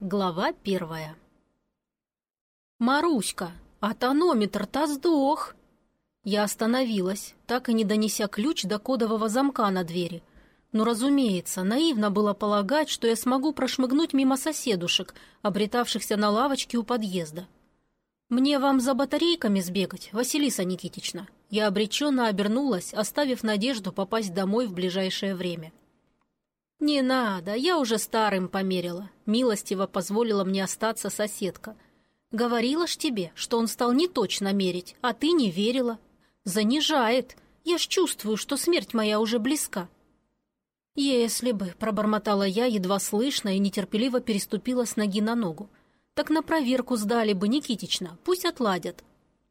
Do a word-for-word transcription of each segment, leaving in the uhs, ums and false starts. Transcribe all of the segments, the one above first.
Глава первая. «Маруська, а тонометр-то сдох!» Я остановилась, так и не донеся ключ до кодового замка на двери. Но, разумеется, наивно было полагать, что я смогу прошмыгнуть мимо соседушек, обретавшихся на лавочке у подъезда. «Мне вам за батарейками сбегать, Василиса Никитична?» Я обреченно обернулась, оставив надежду попасть домой в ближайшее время. «Не надо, я уже старым померила», — милостиво позволила мне остаться соседка. «Говорила ж тебе, что он стал неточно мерить, а ты не верила. Занижает. Я ж чувствую, что смерть моя уже близка». «Если бы», — пробормотала я, едва слышно, и нетерпеливо переступила с ноги на ногу. «Так на проверку сдали бы, Никитична, пусть отладят».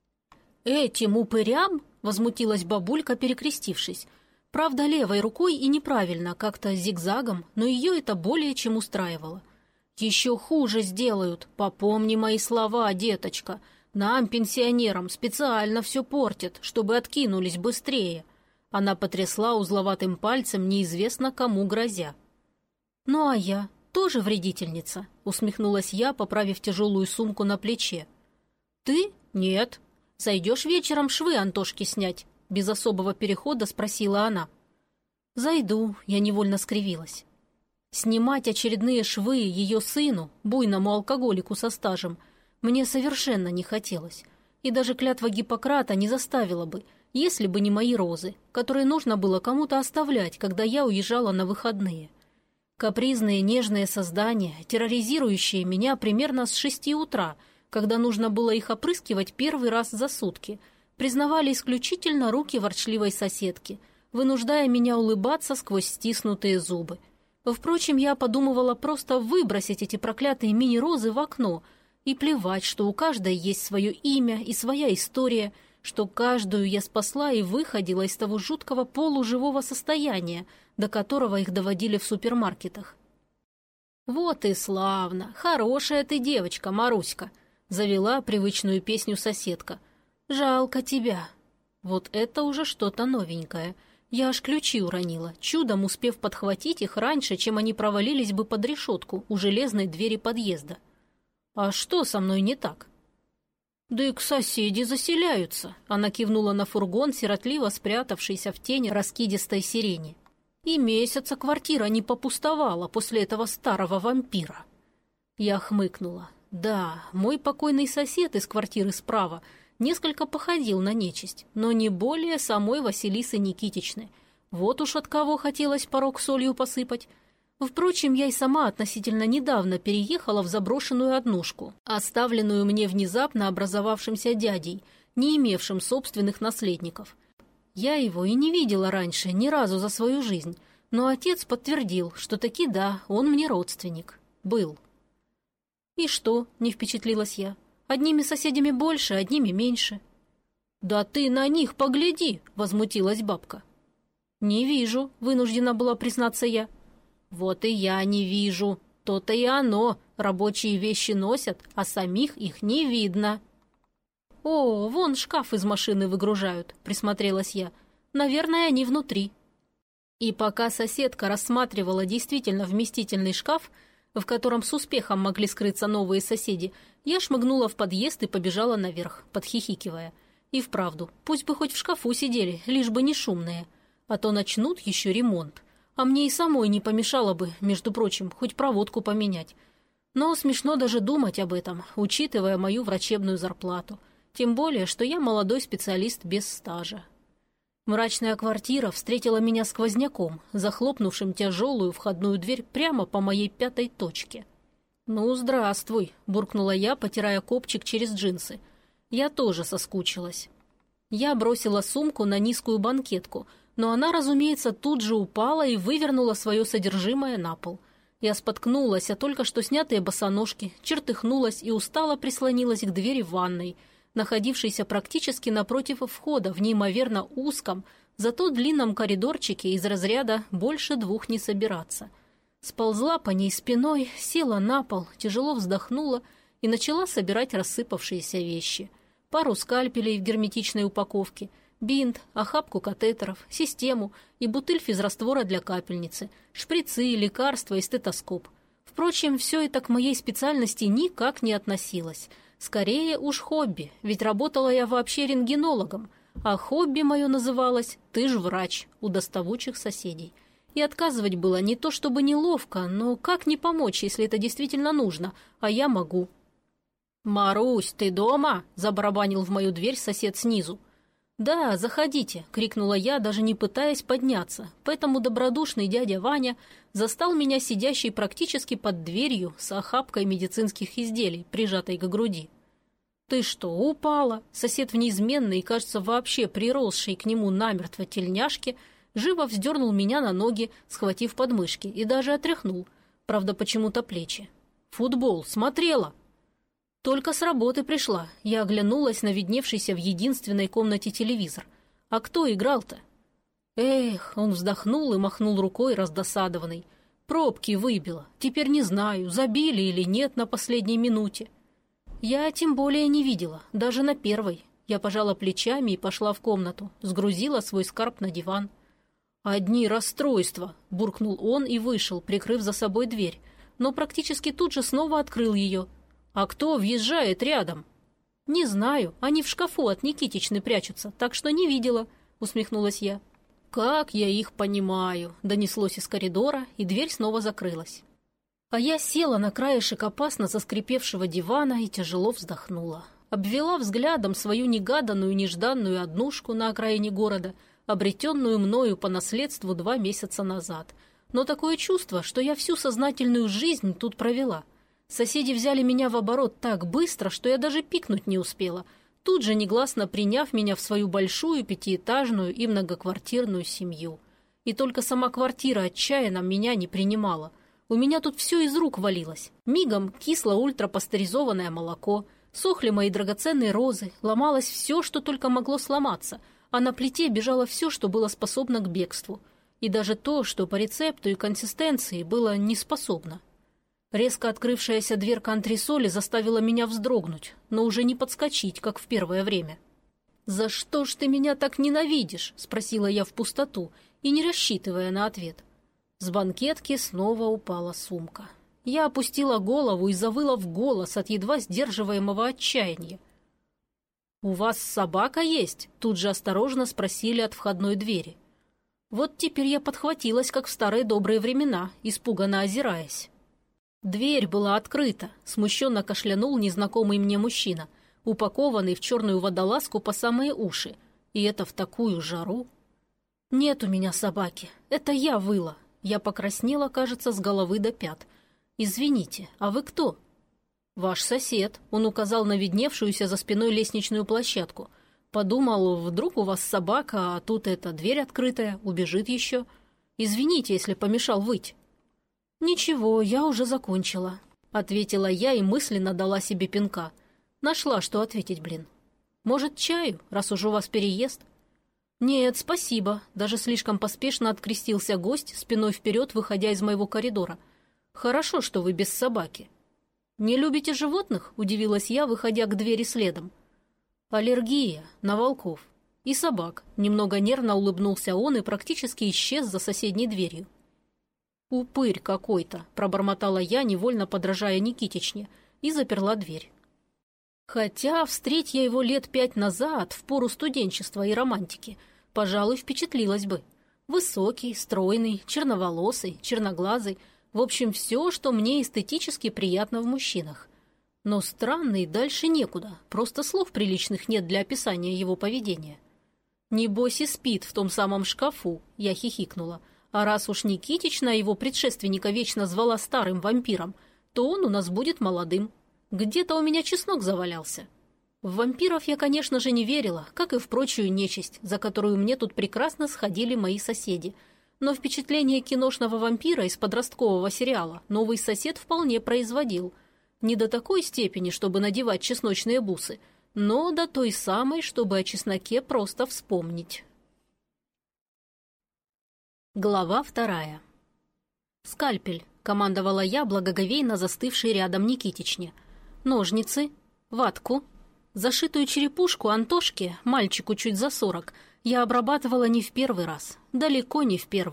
«Этим упырям?» — возмутилась бабулька, перекрестившись. Правда, левой рукой и неправильно, как-то зигзагом, но ее это более чем устраивало. «Еще хуже сделают, попомни мои слова, деточка. Нам, пенсионерам, специально все портят, чтобы откинулись быстрее». Она потрясла узловатым пальцем, неизвестно кому грозя. «Ну а я тоже вредительница?» — усмехнулась я, поправив тяжелую сумку на плече. «Ты? Нет. Зайдешь вечером швы Антошке снять?» Без особого перехода спросила она. «Зайду», — я невольно скривилась. Снимать очередные швы ее сыну, буйному алкоголику со стажем, мне совершенно не хотелось. И даже клятва Гиппократа не заставила бы, если бы не мои розы, которые нужно было кому-то оставлять, когда я уезжала на выходные. Капризные нежные создания, терроризирующие меня примерно с шести утра, когда нужно было их опрыскивать первый раз за сутки, признавали исключительно руки ворчливой соседки, вынуждая меня улыбаться сквозь стиснутые зубы. Впрочем, я подумывала просто выбросить эти проклятые мини-розы в окно и плевать, что у каждой есть свое имя и своя история, что каждую я спасла и выходила из того жуткого полуживого состояния, до которого их доводили в супермаркетах. «Вот и славно! Хорошая ты девочка, Маруська!» — завела привычную песню соседка. «Жалко тебя». Вот это уже что-то новенькое. Я аж ключи уронила, чудом успев подхватить их раньше, чем они провалились бы под решетку у железной двери подъезда. А что со мной не так? «Да и к соседи заселяются», — она кивнула на фургон, сиротливо спрятавшийся в тени раскидистой сирени. «И месяца квартира не попустовала после этого старого вампира». Я хмыкнула. «Да, мой покойный сосед из квартиры справа несколько походил на нечисть, но не более самой Василисы Никитичны. Вот уж от кого хотелось порог солью посыпать. Впрочем, я и сама относительно недавно переехала в заброшенную однушку, оставленную мне внезапно образовавшимся дядей, не имевшим собственных наследников. Я его и не видела раньше ни разу за свою жизнь, но отец подтвердил, что таки да, он мне родственник. Был. «И что?» — не впечатлилась я. «Одними соседями больше, одними меньше». «Да ты на них погляди!» — возмутилась бабка. «Не вижу», — вынуждена была признаться я. «Вот и я не вижу. То-то и оно. Рабочие вещи носят, а самих их не видно». «О, вон шкаф из машины выгружают», — присмотрелась я. «Наверное, они внутри». И пока соседка рассматривала действительно вместительный шкаф, в котором с успехом могли скрыться новые соседи, я шмыгнула в подъезд и побежала наверх, подхихикивая. И вправду, пусть бы хоть в шкафу сидели, лишь бы не шумные. А то начнут еще ремонт. А мне и самой не помешало бы, между прочим, хоть проводку поменять. Но смешно даже думать об этом, учитывая мою врачебную зарплату. Тем более, что я молодой специалист без стажа. Мрачная квартира встретила меня сквозняком, захлопнувшим тяжелую входную дверь прямо по моей пятой точке. «Ну, здравствуй», — буркнула я, потирая копчик через джинсы. Я тоже соскучилась. Я бросила сумку на низкую банкетку, но она, разумеется, тут же упала и вывернула свое содержимое на пол. Я споткнулась, а только что снятые босоножки, чертыхнулась и устало прислонилась к двери ванной, находившейся практически напротив входа в неимоверно узком, зато длинном коридорчике из разряда «больше двух не собираться». Сползла по ней спиной, села на пол, тяжело вздохнула и начала собирать рассыпавшиеся вещи. Пару скальпелей в герметичной упаковке, бинт, охапку катетеров, систему и бутыль физраствора для капельницы, шприцы, лекарства и стетоскоп. Впрочем, все это к моей специальности никак не относилось. Скорее уж хобби, ведь работала я вообще рентгенологом, а хобби мое называлось «ты ж врач» у доставучих соседей. И отказывать было не то чтобы неловко, но как не помочь, если это действительно нужно, а я могу. «Марусь, ты дома?» – забарабанил в мою дверь сосед снизу. «Да, заходите», – крикнула я, даже не пытаясь подняться, поэтому добродушный дядя Ваня застал меня сидящей практически под дверью с охапкой медицинских изделий, прижатой к груди. «Ты что, упала?» Сосед в неизменной и, кажется, вообще приросшей к нему намертво тельняшке живо вздернул меня на ноги, схватив подмышки, и даже отряхнул, правда, почему-то плечи. «Футбол, смотрела?» Только с работы пришла. Я оглянулась на видневшийся в единственной комнате телевизор. А кто играл-то? Эх, он вздохнул и махнул рукой раздосадованный. Пробки выбило. Теперь не знаю, забили или нет на последней минуте. Я тем более не видела, даже на первой. Я пожала плечами и пошла в комнату, сгрузила свой скарб на диван. «Одни расстройства», – буркнул он и вышел, прикрыв за собой дверь, но практически тут же снова открыл ее. «А кто въезжает рядом?» «Не знаю, они в шкафу от Никитичны прячутся, так что не видела», — усмехнулась я. «Как я их понимаю», — донеслось из коридора, и дверь снова закрылась. А я села на краешек опасно заскрипевшего дивана и тяжело вздохнула. Обвела взглядом свою негаданную, нежданную однушку на окраине города, обретенную мною по наследству два месяца назад. Но такое чувство, что я всю сознательную жизнь тут провела. Соседи взяли меня в оборот так быстро, что я даже пикнуть не успела, тут же негласно приняв меня в свою большую пятиэтажную и многоквартирную семью. И только сама квартира отчаянно меня не принимала. У меня тут все из рук валилось. Мигом кисло ультрапастеризованное молоко, сохли мои драгоценные розы, ломалось все, что только могло сломаться, а на плите бежало все, что было способно к бегству. И даже то, что по рецепту и консистенции было не способно. Резко открывшаяся дверка антресоли заставила меня вздрогнуть, но уже не подскочить, как в первое время. «За что ж ты меня так ненавидишь?» – спросила я в пустоту и не рассчитывая на ответ. С банкетки снова упала сумка. Я опустила голову и завыла в голос от едва сдерживаемого отчаяния. «У вас собака есть?» – тут же осторожно спросили от входной двери. Вот теперь я подхватилась, как в старые добрые времена, испуганно озираясь. Дверь была открыта, смущенно кашлянул незнакомый мне мужчина, упакованный в черную водолазку по самые уши. И это в такую жару. «Нет у меня собаки, это я выла». Я покраснела, кажется, с головы до пят. «Извините, а вы кто?» «Ваш сосед», — он указал на видневшуюся за спиной лестничную площадку. «Подумал, вдруг у вас собака, а тут эта дверь открытая, убежит еще. Извините, если помешал выть». «Ничего, я уже закончила», — ответила я и мысленно дала себе пинка. Нашла, что ответить, блин. «Может, чаю, раз уж у вас переезд?» «Нет, спасибо», — даже слишком поспешно открестился гость, спиной вперед, выходя из моего коридора. «Хорошо, что вы без собаки». «Не любите животных?» — удивилась я, выходя к двери следом. «Аллергия на волков и собак», — немного нервно улыбнулся он и практически исчез за соседней дверью. «Упырь какой-то», — пробормотала я, невольно подражая Никитичне, и заперла дверь. Хотя, встреть я его лет пять назад, в пору студенчества и романтики, пожалуй, впечатлилась бы. Высокий, стройный, черноволосый, черноглазый, в общем, все, что мне эстетически приятно в мужчинах. Но странный дальше некуда, просто слов приличных нет для описания его поведения. «Небось и спит в том самом шкафу», — я хихикнула. А раз уж Никитична его предшественника вечно звала старым вампиром, то он у нас будет молодым. Где-то у меня чеснок завалялся. В вампиров я, конечно же, не верила, как и в прочую нечисть, за которую мне тут прекрасно сходили мои соседи. Но впечатление киношного вампира из подросткового сериала новый сосед вполне производил. Не до такой степени, чтобы надевать чесночные бусы, но до той самой, чтобы о чесноке просто вспомнить. Глава вторая. «Скальпель», — командовала я, благоговейно застывшей рядом Никитичне. «Ножницы, ватку». Зашитую черепушку Антошке, мальчику чуть за сорок, я обрабатывала не в первый раз, далеко не в первый.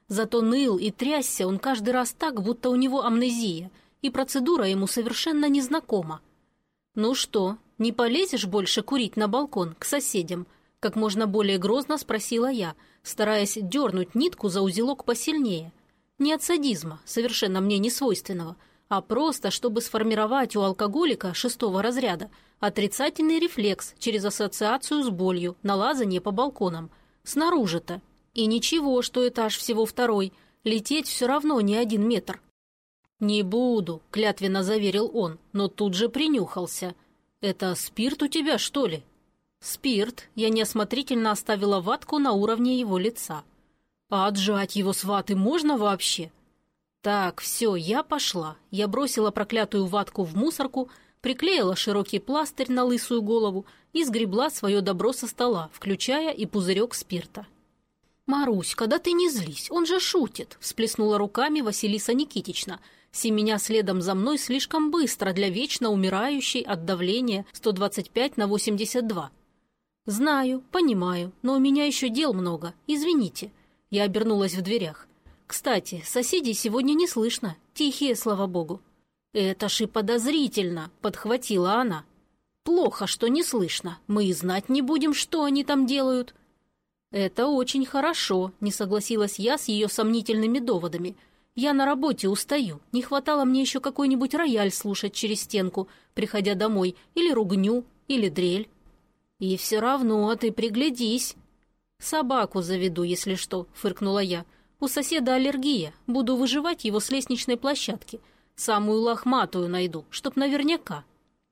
Зато ныл и трясся он каждый раз так, будто у него амнезия, и процедура ему совершенно незнакома. «Ну что, не полезешь больше курить на балкон к соседям?» — как можно более грозно спросила я, стараясь дернуть нитку за узелок посильнее. Не от садизма, совершенно мне не свойственного, а просто, чтобы сформировать у алкоголика шестого разряда отрицательный рефлекс через ассоциацию с болью на лазанье по балконам. Снаружи-то. И ничего, что этаж всего второй, лететь все равно не один метр. «Не буду», — клятвенно заверил он, но тут же принюхался. «Это спирт у тебя, что ли?» «Спирт». Я неосмотрительно оставила ватку на уровне его лица. «А отжать его с ваты можно вообще?» «Так, все, я пошла». Я бросила проклятую ватку в мусорку, приклеила широкий пластырь на лысую голову и сгребла свое добро со стола, включая и пузырек спирта. «Маруська, да ты не злись, он же шутит», — всплеснула руками Василиса Никитична, семеня следом за мной слишком быстро для вечно умирающей от давления сто двадцать пять на восемьдесят два. «Знаю, понимаю, но у меня еще дел много, извините». Я обернулась в дверях. «Кстати, соседей сегодня не слышно, тихие, слава богу». «Это ж и подозрительно», — подхватила она. «Плохо, что не слышно, мы и знать не будем, что они там делают». «Это очень хорошо», — не согласилась я с ее сомнительными доводами. «Я на работе устаю, не хватало мне еще какой-нибудь рояль слушать через стенку, приходя домой, или ругню, или дрель». «И все равно ты приглядись». «Собаку заведу, если что», — фыркнула я. «У соседа аллергия, буду выживать его с лестничной площадки. Самую лохматую найду, чтоб наверняка».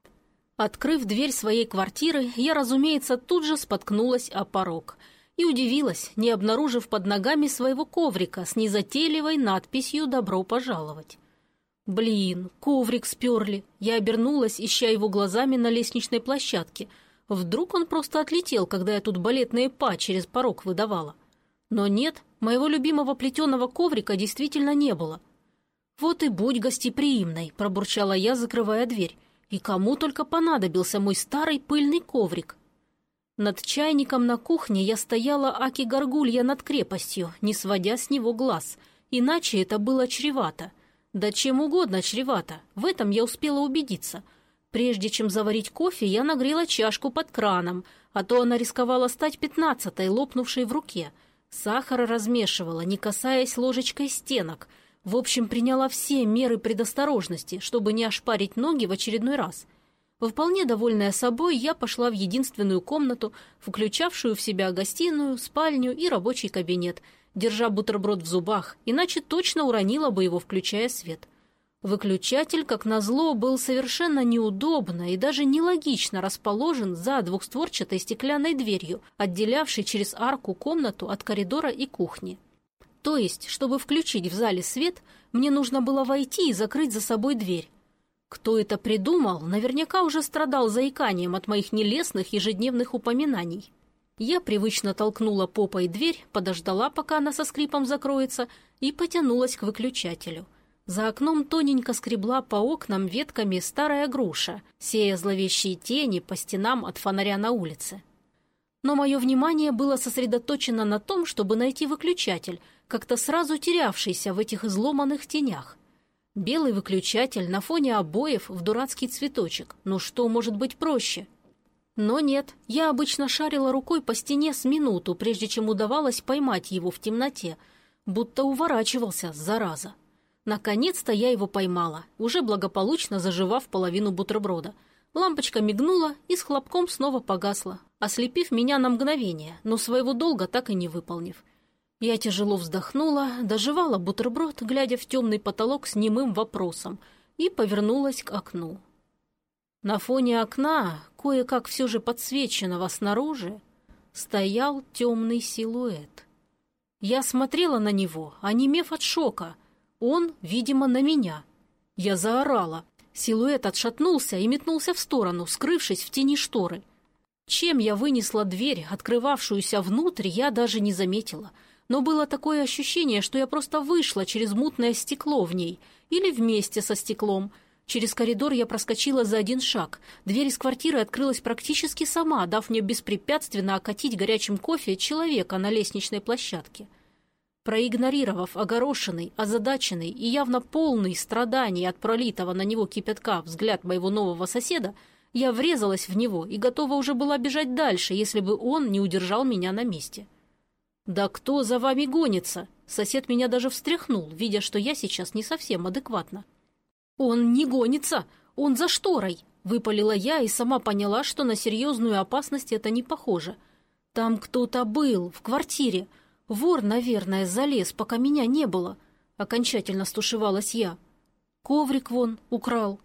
Открыв дверь своей квартиры, я, разумеется, тут же споткнулась о порог и удивилась, не обнаружив под ногами своего коврика с незатейливой надписью «Добро пожаловать». Блин, коврик сперли. Я обернулась, ища его глазами на лестничной площадке. Вдруг он просто отлетел, когда я тут балетные па через порог выдавала. Но нет, моего любимого плетеного коврика действительно не было. «Вот и будь гостеприимной», — пробурчала я, закрывая дверь. «И кому только понадобился мой старый пыльный коврик?» Над чайником на кухне я стояла аки-горгулья над крепостью, не сводя с него глаз. Иначе это было чревато. Да чем угодно чревато, в этом я успела убедиться. Прежде чем заварить кофе, я нагрела чашку под краном, а то она рисковала стать пятнадцатой, лопнувшей в руке. Сахар размешивала, не касаясь ложечкой стенок. В общем, приняла все меры предосторожности, чтобы не ошпарить ноги в очередной раз. Вполне довольная собой, я пошла в единственную комнату, включавшую в себя гостиную, спальню и рабочий кабинет, держа бутерброд в зубах, иначе точно уронила бы его, включая свет. Выключатель, как назло, был совершенно неудобно и даже нелогично расположен за двухстворчатой стеклянной дверью, отделявшей через арку комнату от коридора и кухни. То есть, чтобы включить в зале свет, мне нужно было войти и закрыть за собой дверь. Кто это придумал, наверняка уже страдал заиканием от моих нелестных ежедневных упоминаний. Я привычно толкнула попой дверь, подождала, пока она со скрипом закроется, и потянулась к выключателю. За окном тоненько скребла по окнам ветками старая груша, сея зловещие тени по стенам от фонаря на улице. Но мое внимание было сосредоточено на том, чтобы найти выключатель, как-то сразу терявшийся в этих изломанных тенях. Белый выключатель на фоне обоев в дурацкий цветочек. Ну что может быть проще? Но нет, я обычно шарила рукой по стене с минуту, прежде чем удавалось поймать его в темноте, будто уворачивался, зараза. Наконец-то я его поймала, уже благополучно заживав половину бутерброда. Лампочка мигнула и с хлопком снова погасла, ослепив меня на мгновение, но своего долга так и не выполнив. Я тяжело вздохнула, доживала бутерброд, глядя в темный потолок с немым вопросом, и повернулась к окну. На фоне окна, кое-как все же подсвеченного снаружи, стоял темный силуэт. Я смотрела на него, онемев от шока. Он, видимо, на меня. Я заорала. Силуэт отшатнулся и метнулся в сторону, скрывшись в тени шторы. Чем я вынесла дверь, открывавшуюся внутрь, я даже не заметила. Но было такое ощущение, что я просто вышла через мутное стекло в ней или вместе со стеклом. Через коридор я проскочила за один шаг. Дверь из квартиры открылась практически сама, дав мне беспрепятственно окатить горячим кофе человека на лестничной площадке. Проигнорировав огорошенный, озадаченный и явно полный страданий от пролитого на него кипятка взгляд моего нового соседа, я врезалась в него и готова уже была бежать дальше, если бы он не удержал меня на месте. «Да кто за вами гонится?» Сосед меня даже встряхнул, видя, что я сейчас не совсем адекватна. «Он не гонится! Он за шторой!» — выпалила я и сама поняла, что на серьезную опасность это не похоже. «Там кто-то был, в квартире. Вор, наверное, залез, пока меня не было». Окончательно стушевалась я. «Коврик вон украл».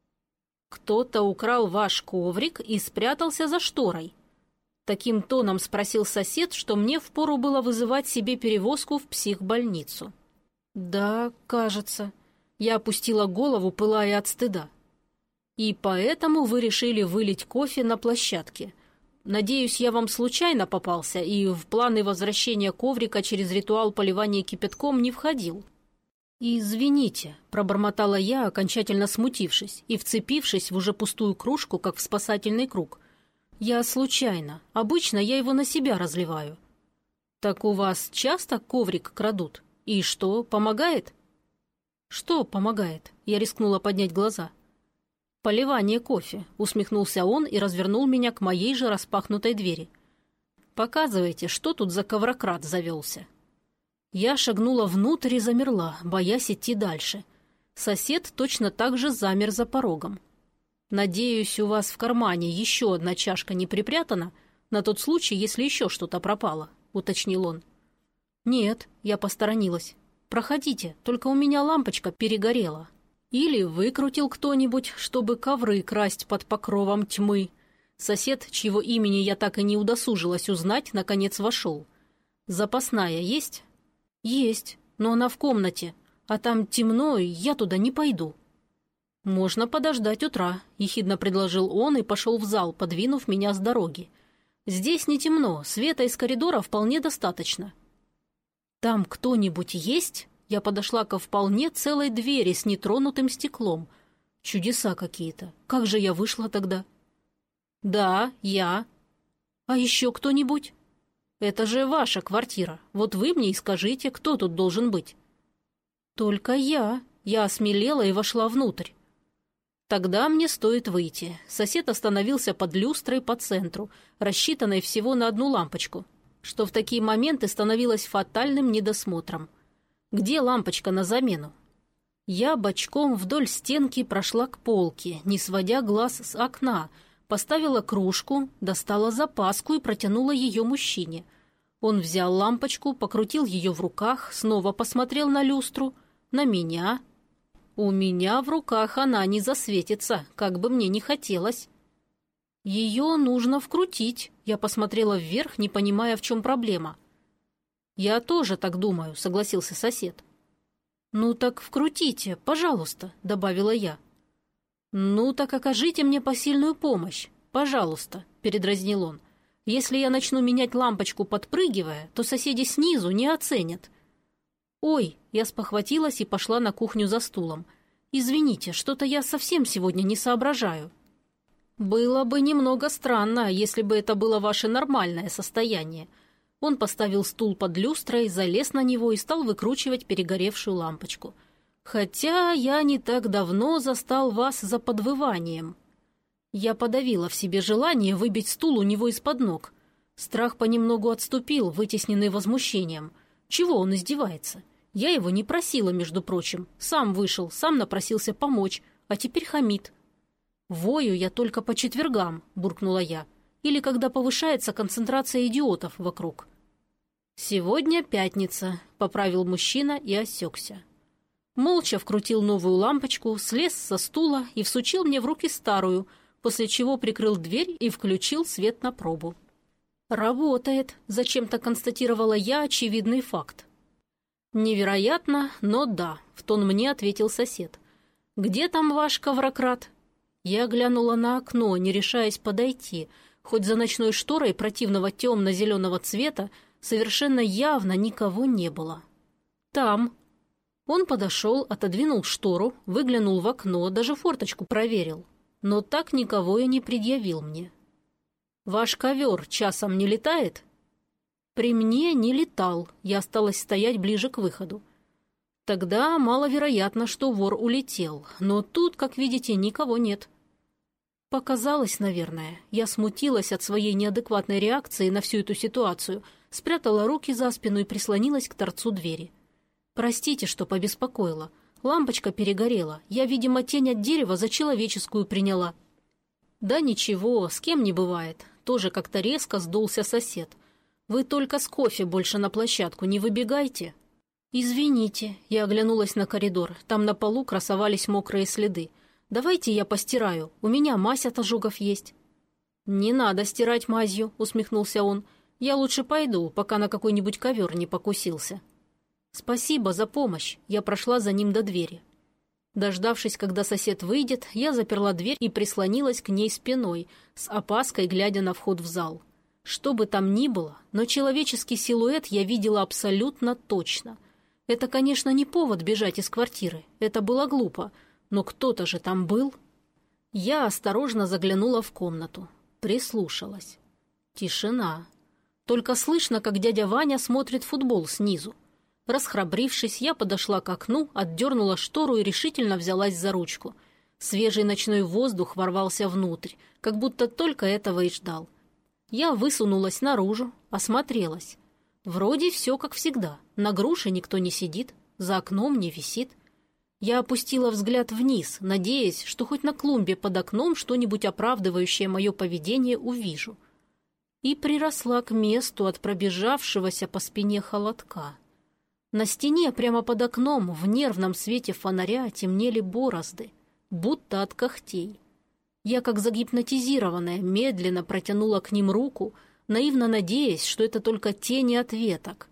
«Кто-то украл ваш коврик и спрятался за шторой?» Таким тоном спросил сосед, что мне впору было вызывать себе перевозку в психбольницу. «Да, кажется». Я опустила голову, пылая от стыда. «И поэтому вы решили вылить кофе на площадке. Надеюсь, я вам случайно попался и в планы возвращения коврика через ритуал поливания кипятком не входил». «Извините», — пробормотала я, окончательно смутившись и вцепившись в уже пустую кружку, как в спасательный круг. «Я случайно. Обычно я его на себя разливаю». «Так у вас часто коврик крадут? И что, помогает?» «Что помогает?» — я рискнула поднять глаза. «Поливание кофе», — усмехнулся он и развернул меня к моей же распахнутой двери. «Показывайте, что тут за коврократ завелся». Я шагнула внутрь и замерла, боясь идти дальше. Сосед точно так же замер за порогом. «Надеюсь, у вас в кармане еще одна чашка не припрятана, на тот случай, если еще что-то пропало», — уточнил он. «Нет», — я посторонилась. «Проходите, только у меня лампочка перегорела». Или выкрутил кто-нибудь, чтобы ковры красть под покровом тьмы. Сосед, чьего имени я так и не удосужилась узнать, наконец вошел. «Запасная есть?» «Есть, но она в комнате, а там темно, и я туда не пойду». «Можно подождать утра», — ехидно предложил он и пошел в зал, подвинув меня с дороги. «Здесь не темно, света из коридора вполне достаточно». «Там кто-нибудь есть?» Я подошла ко вполне целой двери с нетронутым стеклом. Чудеса какие-то. Как же я вышла тогда? «Да, я». «А еще кто-нибудь?» «Это же ваша квартира. Вот вы мне и скажите, кто тут должен быть». «Только я». Я осмелела и вошла внутрь. «Тогда мне стоит выйти». Сосед остановился под люстрой по центру, рассчитанной всего на одну лампочку, что в такие моменты становилось фатальным недосмотром. «Где лампочка на замену?» Я бочком вдоль стенки прошла к полке, не сводя глаз с окна, поставила кружку, достала запаску и протянула ее мужчине. Он взял лампочку, покрутил ее в руках, снова посмотрел на люстру, на меня. У меня в руках она не засветится, как бы мне ни хотелось. «Ее нужно вкрутить», — я посмотрела вверх, не понимая, в чем проблема. «Я тоже так думаю», — согласился сосед. «Ну так вкрутите, пожалуйста», — добавила я. «Ну так окажите мне посильную помощь, пожалуйста», — передразнил он. «Если я начну менять лампочку, подпрыгивая, то соседи снизу не оценят». «Ой», — я спохватилась и пошла на кухню за стулом. «Извините, что-то я совсем сегодня не соображаю». «Было бы немного странно, если бы это было ваше нормальное состояние». Он поставил стул под люстрой, залез на него и стал выкручивать перегоревшую лампочку. «Хотя я не так давно застал вас за подвыванием». Я подавила в себе желание выбить стул у него из-под ног. Страх понемногу отступил, вытесненный возмущением. Чего он издевается? Я его не просила, между прочим. Сам вышел, сам напросился помочь, а теперь хамит. «Вою я только по четвергам», — буркнула я. «Или когда повышается концентрация идиотов вокруг». «Сегодня пятница», — поправил мужчина и осекся. Молча вкрутил новую лампочку, слез со стула и всучил мне в руки старую, после чего прикрыл дверь и включил свет на пробу. «Работает», — зачем-то констатировала я очевидный факт. «Невероятно, но да», — в тон мне ответил сосед. «Где там ваш коврократ?» Я глянула на окно, не решаясь подойти, хоть за ночной шторой противного темно-зеленого цвета совершенно явно никого не было. «Там». Он подошел, отодвинул штору, выглянул в окно, даже форточку проверил, но так никого и не предъявил мне. «Ваш ковер часом не летает?» При мне не летал, я осталась стоять ближе к выходу. Тогда маловероятно, что вор улетел, но тут, как видите, никого нет. Показалось, наверное. Я смутилась от своей неадекватной реакции на всю эту ситуацию, спрятала руки за спину и прислонилась к торцу двери. Простите, что побеспокоила. Лампочка перегорела. Я, видимо, тень от дерева за человеческую приняла. Да ничего, с кем не бывает. Тоже как-то резко сдулся сосед. Вы только с кофе больше на площадку не выбегайте. Извините, я оглянулась на коридор. Там на полу красовались мокрые следы. Давайте я постираю. У меня мазь от ожогов есть. Не надо стирать мазью, усмехнулся он. Я лучше пойду, пока на какой-нибудь ковер не покусился. Спасибо за помощь. Я прошла за ним до двери. Дождавшись, когда сосед выйдет, я заперла дверь и прислонилась к ней спиной, с опаской глядя на вход в зал. Что бы там ни было, но человеческий силуэт я видела абсолютно точно. Это, конечно, не повод бежать из квартиры. Это было глупо. Но кто-то же там был. Я осторожно заглянула в комнату. Прислушалась. Тишина. Только слышно, как дядя Ваня смотрит футбол снизу. Расхрабрившись, я подошла к окну, отдернула штору и решительно взялась за ручку. Свежий ночной воздух ворвался внутрь, как будто только этого и ждал. Я высунулась наружу, осмотрелась. Вроде все как всегда. На груше никто не сидит, за окном не висит. Я опустила взгляд вниз, надеясь, что хоть на клумбе под окном что-нибудь оправдывающее мое поведение увижу. И приросла к месту от пробежавшегося по спине холодка. На стене прямо под окном в нервном свете фонаря темнели борозды, будто от когтей. Я, как загипнотизированная, медленно протянула к ним руку, наивно надеясь, что это только тени от веток.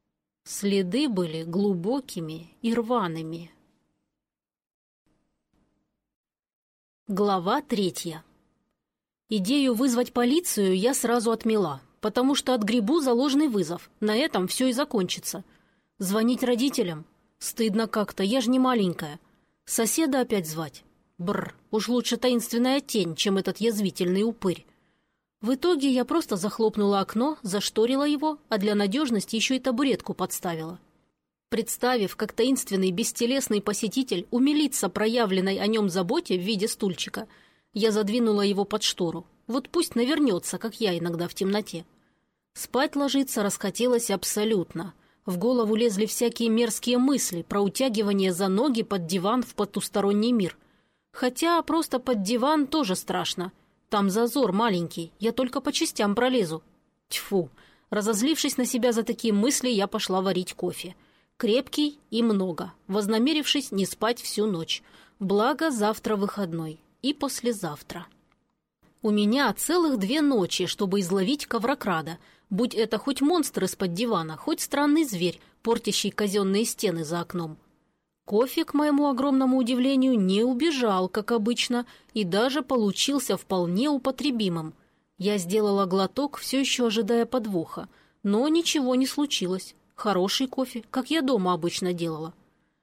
Следы были глубокими и рваными. Глава третья. Идею вызвать полицию я сразу отмела, потому что отгребу за ложный вызов. На этом все и закончится. Звонить родителям? Стыдно как-то, я ж не маленькая. Соседа опять звать? Бррр, уж лучше таинственная тень, чем этот язвительный упырь. В итоге я просто захлопнула окно, зашторила его, а для надежности еще и табуретку подставила. Представив, как таинственный бестелесный посетитель умилится проявленной о нем заботе в виде стульчика, я задвинула его под штору. Вот пусть навернется, как я иногда в темноте. Спать ложиться расхотелось абсолютно. В голову лезли всякие мерзкие мысли про утягивание за ноги под диван в потусторонний мир. Хотя просто под диван тоже страшно. Там зазор маленький, я только по частям пролезу. Тьфу! Разозлившись на себя за такие мысли, я пошла варить кофе. Крепкий и много, вознамерившись не спать всю ночь. Благо, завтра выходной. И послезавтра. У меня целых две ночи, чтобы изловить коврокрада, будь это хоть монстр из-под дивана, хоть странный зверь, портящий казенные стены за окном. Кофе, к моему огромному удивлению, не убежал, как обычно, и даже получился вполне употребимым. Я сделала глоток, все еще ожидая подвоха, но ничего не случилось. Хороший кофе, как я дома обычно делала.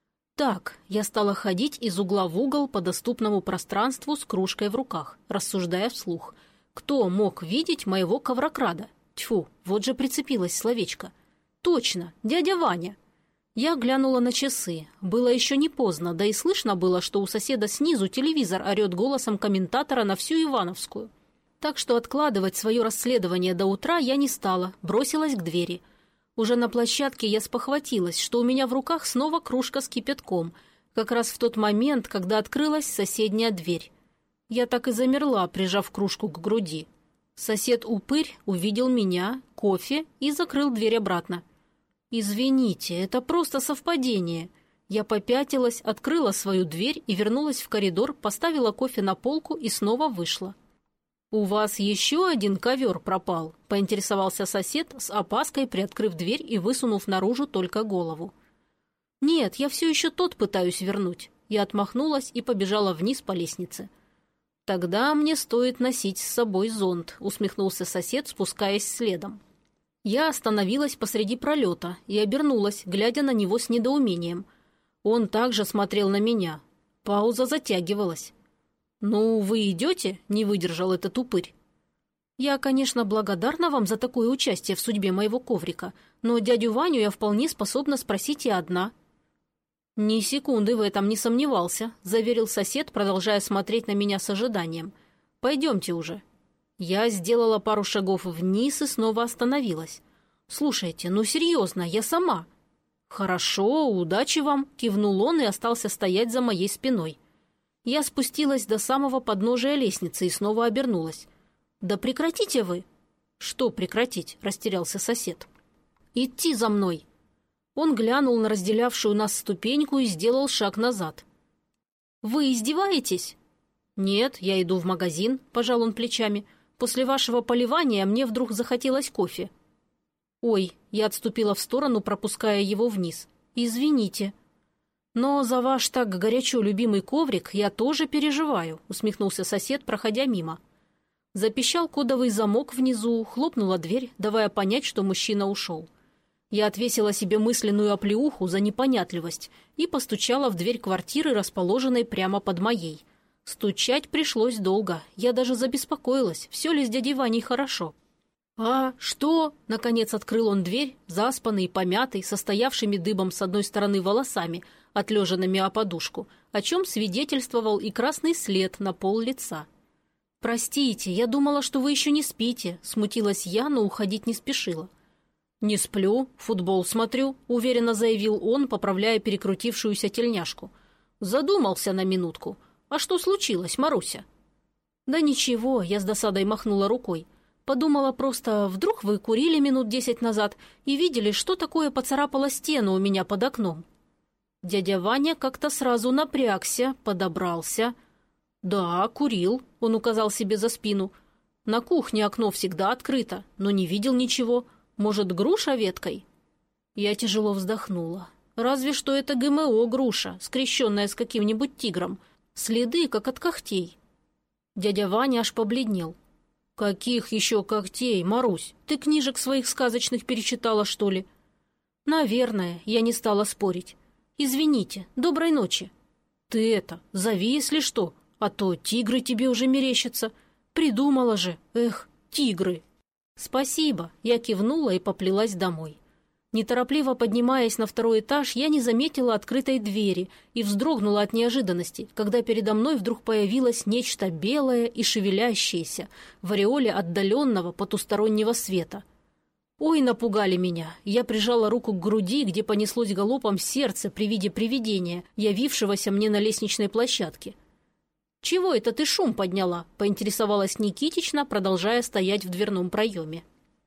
Так, я стала ходить из угла в угол по доступному пространству с кружкой в руках, рассуждая вслух. Кто мог видеть моего коврокрада? Тьфу, вот же прицепилось словечко. Точно, дядя Ваня. Я глянула на часы. Было еще не поздно, да и слышно было, что у соседа снизу телевизор орет голосом комментатора на всю Ивановскую. Так что откладывать свое расследование до утра я не стала, бросилась к двери. Уже на площадке я спохватилась, что у меня в руках снова кружка с кипятком, как раз в тот момент, когда открылась соседняя дверь. Я так и замерла, прижав кружку к груди. Сосед-упырь увидел меня, кофе и закрыл дверь обратно. «Извините, это просто совпадение». Я попятилась, открыла свою дверь и вернулась в коридор, поставила кофе на полку и снова вышла. «У вас еще один ковер пропал?» – поинтересовался сосед, с опаской приоткрыв дверь и высунув наружу только голову. «Нет, я все еще тот пытаюсь вернуть». Я отмахнулась и побежала вниз по лестнице. «Тогда мне стоит носить с собой зонт», – усмехнулся сосед, спускаясь следом. Я остановилась посреди пролета и обернулась, глядя на него с недоумением. Он также смотрел на меня. Пауза затягивалась. «Ну, вы идете?» – не выдержал этот упырь. «Я, конечно, благодарна вам за такое участие в судьбе моего коврика, но дядю Ваню я вполне способна спросить и одна». «Ни секунды в этом не сомневался», – заверил сосед, продолжая смотреть на меня с ожиданием. «Пойдемте уже». Я сделала пару шагов вниз и снова остановилась. «Слушайте, ну серьезно, я сама». «Хорошо, удачи вам», – кивнул он и остался стоять за моей спиной. Я спустилась до самого подножия лестницы и снова обернулась. «Да прекратите вы!» «Что прекратить?» – растерялся сосед. «Идти за мной!» Он глянул на разделявшую нас ступеньку и сделал шаг назад. «Вы издеваетесь?» «Нет, я иду в магазин», – пожал он плечами. «После вашего поливания мне вдруг захотелось кофе». «Ой», – я отступила в сторону, пропуская его вниз. «Извините». «Но за ваш так горячо любимый коврик я тоже переживаю», – усмехнулся сосед, проходя мимо. Запищал кодовый замок внизу, хлопнула дверь, давая понять, что мужчина ушел. Я отвесила себе мысленную оплеуху за непонятливость и постучала в дверь квартиры, расположенной прямо под моей. Стучать пришлось долго, я даже забеспокоилась, все ли с дядей Ваней хорошо. «А, что?» – наконец открыл он дверь, заспанный, помятый, состоявшими дыбом с одной стороны волосами, отлеженными о подушку, о чем свидетельствовал и красный след на пол лица. «Простите, я думала, что вы еще не спите», – смутилась я, но уходить не спешила. «Не сплю, футбол смотрю», – уверенно заявил он, поправляя перекрутившуюся тельняшку. «Задумался на минутку. А что случилось, Маруся?» «Да ничего», – я с досадой махнула рукой. «Подумала просто, вдруг вы курили минут десять назад и видели, что такое поцарапало стену у меня под окном». Дядя Ваня как-то сразу напрягся, подобрался. «Да, курил», — он указал себе за спину. «На кухне окно всегда открыто, но не видел ничего. Может, груша веткой?» Я тяжело вздохнула. «Разве что это ГМО груша, скрещенная с каким-нибудь тигром. Следы, как от когтей». Дядя Ваня аж побледнел. «Каких еще когтей, Марусь? Ты книжек своих сказочных перечитала, что ли?» «Наверное», — я не стала спорить. «Извините, доброй ночи». «Ты это, зови, если что, а то тигры тебе уже мерещатся. Придумала же, эх, тигры». «Спасибо», — я кивнула и поплелась домой. Неторопливо поднимаясь на второй этаж, я не заметила открытой двери и вздрогнула от неожиданности, когда передо мной вдруг появилось нечто белое и шевелящееся в ореоле отдаленного потустороннего света. Ой, напугали меня. Я прижала руку к груди, где понеслось галопом сердце при виде привидения, явившегося мне на лестничной площадке. «Чего это ты шум подняла?» – поинтересовалась Никитична, продолжая стоять в дверном проеме.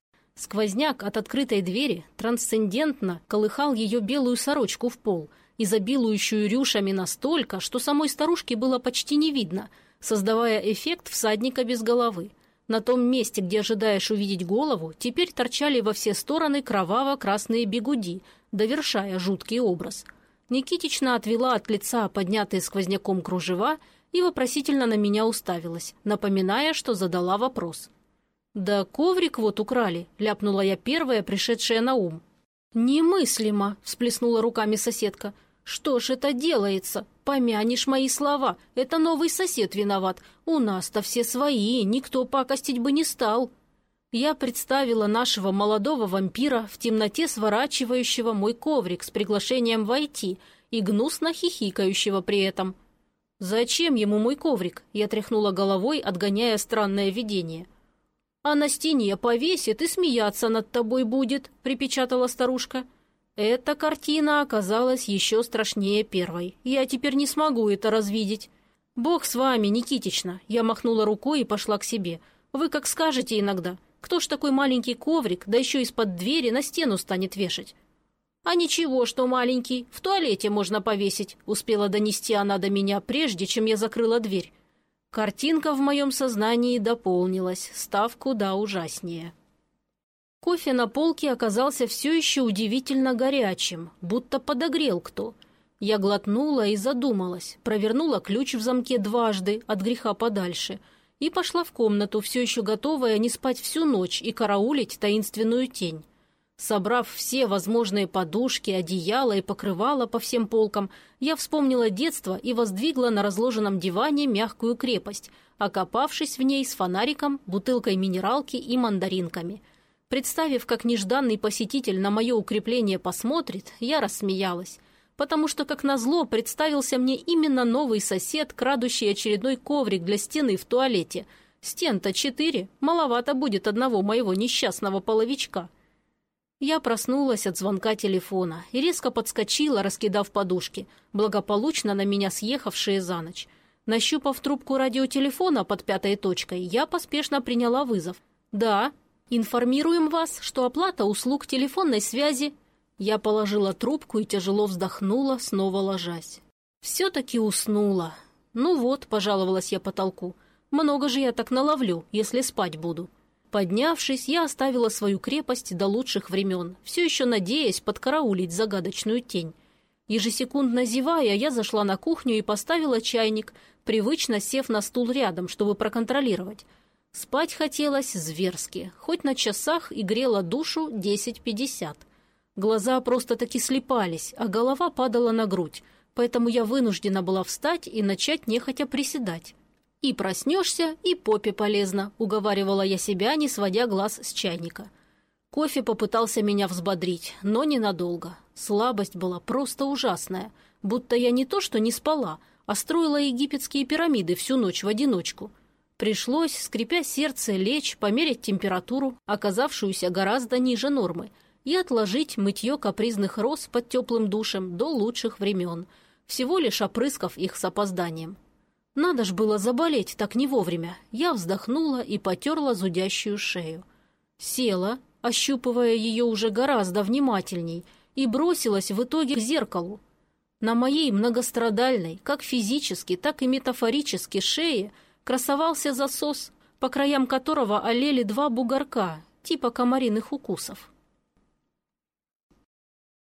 Сквозняк от открытой двери трансцендентно колыхал ее белую сорочку в пол, изобилующую рюшами настолько, что самой старушки было почти не видно, создавая эффект всадника без головы. На том месте, где ожидаешь увидеть голову, теперь торчали во все стороны кроваво-красные бигуди, довершая жуткий образ. Никитична отвела от лица поднятые сквозняком кружева и вопросительно на меня уставилась, напоминая, что задала вопрос. «Да коврик вот украли», — ляпнула я первая, пришедшая на ум. «Немыслимо», — всплеснула руками соседка. «Что ж это делается? Помянешь мои слова. Это новый сосед виноват. У нас-то все свои, никто пакостить бы не стал». Я представила нашего молодого вампира в темноте сворачивающего мой коврик с приглашением войти и гнусно хихикающего при этом. «Зачем ему мой коврик?» Я тряхнула головой, отгоняя странное видение. «А на стене повесит и смеяться над тобой будет», — припечатала старушка. Эта картина оказалась еще страшнее первой. Я теперь не смогу это развидеть. «Бог с вами, Никитична!» Я махнула рукой и пошла к себе. «Вы как скажете иногда. Кто ж такой маленький коврик, да еще из-под двери на стену станет вешать?» «А ничего, что маленький, в туалете можно повесить», — успела донести она до меня, прежде чем я закрыла дверь. Картинка в моем сознании дополнилась, став куда ужаснее. Кофе на полке оказался все еще удивительно горячим, будто подогрел кто. Я глотнула и задумалась, провернула ключ в замке дважды, от греха подальше, и пошла в комнату, все еще готовая не спать всю ночь и караулить таинственную тень. Собрав все возможные подушки, одеяла и покрывала по всем полкам, я вспомнила детство и воздвигла на разложенном диване мягкую крепость, окопавшись в ней с фонариком, бутылкой минералки и мандаринками. Представив, как нежданный посетитель на мое укрепление посмотрит, я рассмеялась, потому что, как назло, представился мне именно новый сосед, крадущий очередной коврик для стены в туалете. Стен-то четыре, маловато будет одного моего несчастного половичка. Я проснулась от звонка телефона и резко подскочила, раскидав подушки, благополучно на меня съехавшие за ночь. Нащупав трубку радиотелефона под пятой точкой, я поспешно приняла вызов. «Да, информируем вас, что оплата услуг телефонной связи...» Я положила трубку и тяжело вздохнула, снова ложась. Все-таки уснула. «Ну вот», — пожаловалась я потолку, — «много же я так наловлю, если спать буду». Поднявшись, я оставила свою крепость до лучших времен, все еще надеясь подкараулить загадочную тень. Ежесекундно зевая, я зашла на кухню и поставила чайник, привычно сев на стул рядом, чтобы проконтролировать. Спать хотелось зверски, хоть на часах и грела душу десять пятьдесят. Глаза просто-таки слипались, а голова падала на грудь, поэтому я вынуждена была встать и начать нехотя приседать. «И проснешься, и попе полезно», — уговаривала я себя, не сводя глаз с чайника. Кофе попытался меня взбодрить, но ненадолго. Слабость была просто ужасная, будто я не то что не спала, а строила египетские пирамиды всю ночь в одиночку. Пришлось, скрипя сердце, лечь, померить температуру, оказавшуюся гораздо ниже нормы, и отложить мытье капризных роз под теплым душем до лучших времен, всего лишь опрыскав их с опозданием. Надо ж было заболеть так не вовремя. Я вздохнула и потерла зудящую шею. Села, ощупывая ее уже гораздо внимательней, и бросилась в итоге к зеркалу. На моей многострадальной, как физически, так и метафорически шее красовался засос, по краям которого олели два бугорка, типа комариных укусов.